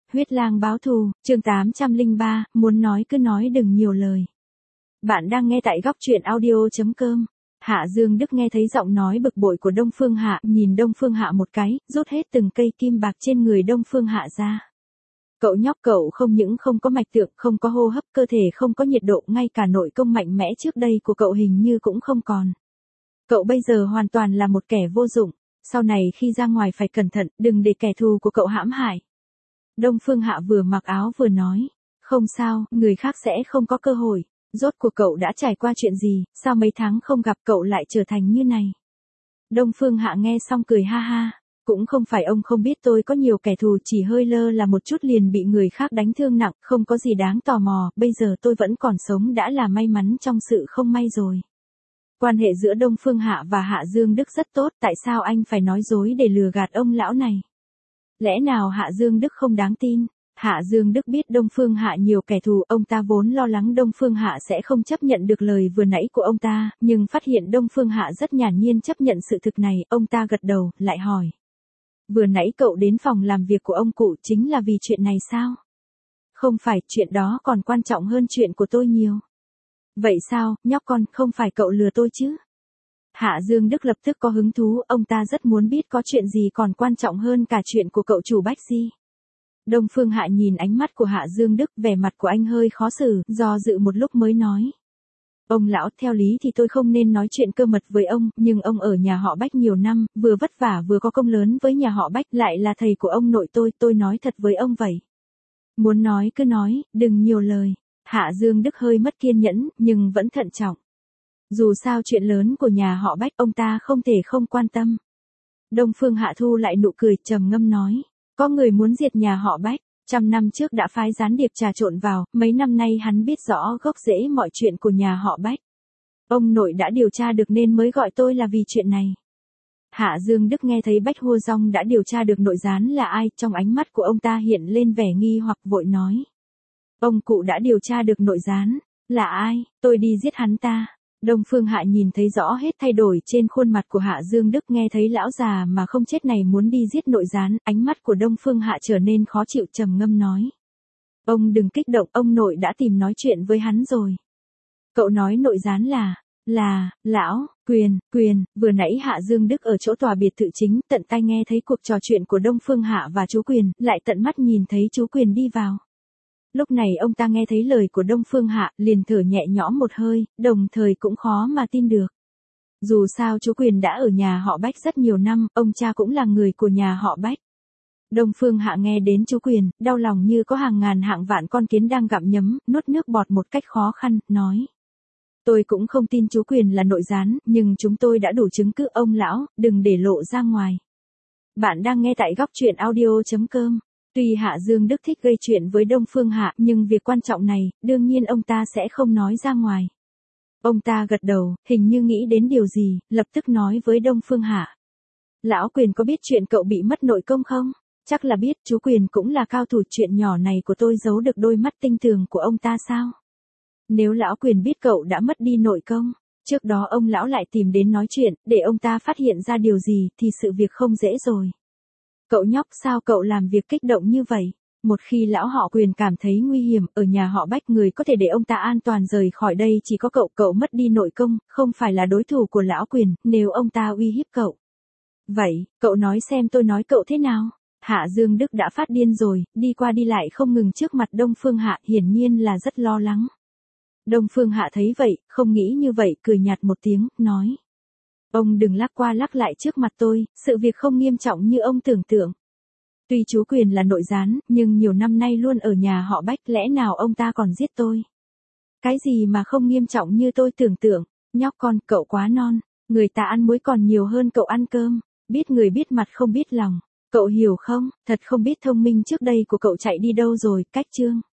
Huyết lang báo thù, chương 803, muốn nói cứ nói đừng nhiều lời. Bạn đang nghe tại góc truyện audio.com. Hạ Dương Đức nghe thấy giọng nói bực bội của Đông Phương Hạ, nhìn Đông Phương Hạ một cái, rút hết từng cây kim bạc trên người Đông Phương Hạ ra. Cậu nhóc cậu không những không có mạch tượng, không có hô hấp, cơ thể không có nhiệt độ, ngay cả nội công mạnh mẽ trước đây của cậu hình như cũng không còn. Cậu bây giờ hoàn toàn là một kẻ vô dụng, sau này khi ra ngoài phải cẩn thận, đừng để kẻ thù của cậu hãm hại. Đông Phương Hạ vừa mặc áo vừa nói, không sao, người khác sẽ không có cơ hội. Rốt cuộc cậu đã trải qua chuyện gì, sao mấy tháng không gặp cậu lại trở thành như này? Đông Phương Hạ nghe xong cười ha ha, cũng không phải ông không biết tôi có nhiều kẻ thù, chỉ hơi lơ là một chút liền bị người khác đánh thương nặng, không có gì đáng tò mò, bây giờ tôi vẫn còn sống đã là may mắn trong sự không may rồi. Quan hệ giữa Đông Phương Hạ và Hạ Dương Đức rất tốt, tại sao anh phải nói dối để lừa gạt ông lão này? Lẽ nào Hạ Dương Đức không đáng tin? Hạ Dương Đức biết Đông Phương Hạ nhiều kẻ thù, ông ta vốn lo lắng Đông Phương Hạ sẽ không chấp nhận được lời vừa nãy của ông ta, nhưng phát hiện Đông Phương Hạ rất nhàn nhiên chấp nhận sự thực này, ông ta gật đầu, lại hỏi. Vừa nãy cậu đến phòng làm việc của ông cụ chính là vì chuyện này sao? Không phải, chuyện đó còn quan trọng hơn chuyện của tôi nhiều. Vậy sao, nhóc con, không phải cậu lừa tôi chứ? Hạ Dương Đức lập tức có hứng thú, ông ta rất muốn biết có chuyện gì còn quan trọng hơn cả chuyện của cậu chủ Bách Di. Đông Phương Hạ nhìn ánh mắt của Hạ Dương Đức, vẻ mặt của anh hơi khó xử, do dự một lúc mới nói. Ông lão, theo lý thì tôi không nên nói chuyện cơ mật với ông, nhưng ông ở nhà họ Bách nhiều năm, vừa vất vả vừa có công lớn với nhà họ Bách, lại là thầy của ông nội tôi nói thật với ông vậy. Muốn nói cứ nói, đừng nhiều lời. Hạ Dương Đức hơi mất kiên nhẫn, nhưng vẫn thận trọng. Dù sao chuyện lớn của nhà họ Bách ông ta không thể không quan tâm. Đông Phương Hạ thu lại nụ cười, trầm ngâm nói. Có người muốn diệt nhà họ Bách, 100 năm trước đã phái gián điệp trà trộn vào, mấy năm nay hắn biết rõ gốc rễ mọi chuyện của nhà họ Bách. Ông nội đã điều tra được nên mới gọi tôi là vì chuyện này. Hạ Dương Đức nghe thấy Bách Hua Dong đã điều tra được nội gián là ai, trong ánh mắt của ông ta hiện lên vẻ nghi hoặc, vội nói. Ông cụ đã điều tra được nội gián, là ai, tôi đi giết hắn ta. Đông Phương Hạ nhìn thấy rõ hết thay đổi trên khuôn mặt của Hạ Dương Đức, nghe thấy lão già mà không chết này muốn đi giết nội gián, ánh mắt của Đông Phương Hạ trở nên khó chịu, trầm ngâm nói. Ông đừng kích động, ông nội đã tìm nói chuyện với hắn rồi. Cậu nói nội gián là, lão, Quyền, vừa nãy Hạ Dương Đức ở chỗ tòa biệt thự chính, tận tai nghe thấy cuộc trò chuyện của Đông Phương Hạ và chú Quyền, lại tận mắt nhìn thấy chú Quyền đi vào. Lúc này ông ta nghe thấy lời của Đông Phương Hạ, liền thở nhẹ nhõm một hơi, đồng thời cũng khó mà tin được. Dù sao chú Quyền đã ở nhà họ Bách rất nhiều năm, ông cha cũng là người của nhà họ Bách. Đông Phương Hạ nghe đến chú Quyền, đau lòng như có hàng ngàn hạng vạn con kiến đang gặm nhấm, nuốt nước bọt một cách khó khăn, nói. Tôi cũng không tin chú Quyền là nội gián, nhưng chúng tôi đã đủ chứng cứ, ông lão, đừng để lộ ra ngoài. Bạn đang nghe tại góc truyện audio.com. Tuy Hạ Dương Đức thích gây chuyện với Đông Phương Hạ, nhưng việc quan trọng này, đương nhiên ông ta sẽ không nói ra ngoài. Ông ta gật đầu, hình như nghĩ đến điều gì, lập tức nói với Đông Phương Hạ. Lão Quyền có biết chuyện cậu bị mất nội công không? Chắc là biết, chú Quyền cũng là cao thủ, chuyện nhỏ này của tôi giấu được đôi mắt tinh tường của ông ta sao? Nếu lão Quyền biết cậu đã mất đi nội công, trước đó ông lão lại tìm đến nói chuyện, để ông ta phát hiện ra điều gì, thì sự việc không dễ rồi. Cậu nhóc, sao cậu làm việc kích động như vậy? Một khi lão họ Quyền cảm thấy nguy hiểm, ở nhà họ Bách người có thể để ông ta an toàn rời khỏi đây chỉ có cậu mất đi nội công, không phải là đối thủ của lão Quyền, nếu ông ta uy hiếp cậu. Vậy, cậu nói xem tôi nói cậu thế nào? Hạ Dương Đức đã phát điên rồi, đi qua đi lại không ngừng trước mặt Đông Phương Hạ, hiển nhiên là rất lo lắng. Đông Phương Hạ thấy vậy, không nghĩ như vậy, cười nhạt một tiếng, nói. Ông đừng lắc qua lắc lại trước mặt tôi, sự việc không nghiêm trọng như ông tưởng tượng. Tuy chú Quyền là nội gián, nhưng nhiều năm nay luôn ở nhà họ Bách, lẽ nào ông ta còn giết tôi? Cái gì mà không nghiêm trọng như tôi tưởng tượng? Nhóc con, cậu quá non, người ta ăn muối còn nhiều hơn cậu ăn cơm, biết người biết mặt không biết lòng. Cậu hiểu không, thật không biết thông minh trước đây của cậu chạy đi đâu rồi, cách chương.